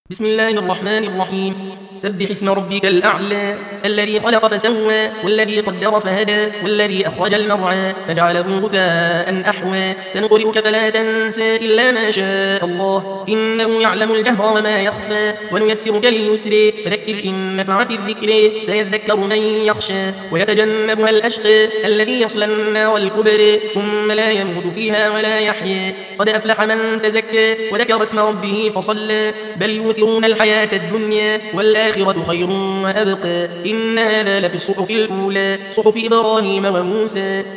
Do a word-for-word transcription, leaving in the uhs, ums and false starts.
بسم الله الرحمن الرحيم. سبح اسم ربك الأعلى الذي خلق فسوى والذي قدر فهدى والذي أخرج المرعى فجعله غثاء أحوى سنقرئك فلا تنسى إلا ما شاء الله إنه يعلم الجهر وما يخفى ونيسرك لليسر فذكر إن نفعت الذكر سيذكر من يخشى ويتجنبها الأشقى الذي يصلى النار الكبرى ثم لا يموت فيها ولا يحيى قد أفلح من تزكى وذكر اسم ربه فصلى بل يؤثرون الحياة الدنيا والآخرة خير وأبقى إن هذا لفي الصحف الأولى صحف إبراهيم وموسى.